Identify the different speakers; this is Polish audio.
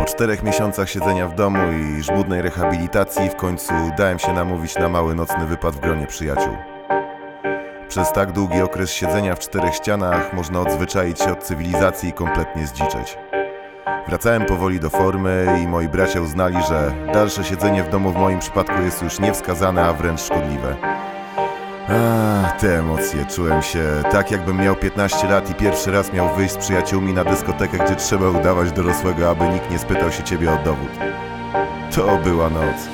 Speaker 1: Po 4 miesiącach siedzenia w domu i żmudnej rehabilitacji w końcu dałem się namówić na mały nocny wypad w gronie przyjaciół. Przez tak długi okres siedzenia w 4 ścianach można odzwyczaić się od cywilizacji i kompletnie zdziczeć. Wracałem powoli do formy i moi bracia uznali, że dalsze siedzenie w domu w moim przypadku jest już niewskazane, a wręcz szkodliwe. Te emocje. Czułem się tak, jakbym miał 15 lat i pierwszy raz miał wyjść z przyjaciółmi na dyskotekę, gdzie trzeba udawać dorosłego, aby nikt nie spytał się ciebie o dowód. To była noc.